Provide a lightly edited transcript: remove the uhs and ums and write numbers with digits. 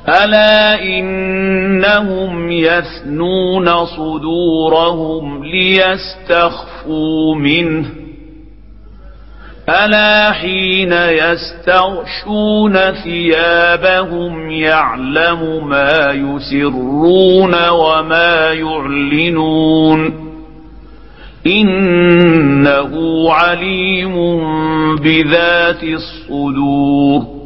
ألا إنهم يثنون صدورهم ليستخفوا منه ألا حين يستغشون ثيابهم يعلم ما يسرون وما يعلنون إنه عليم بذات الصدور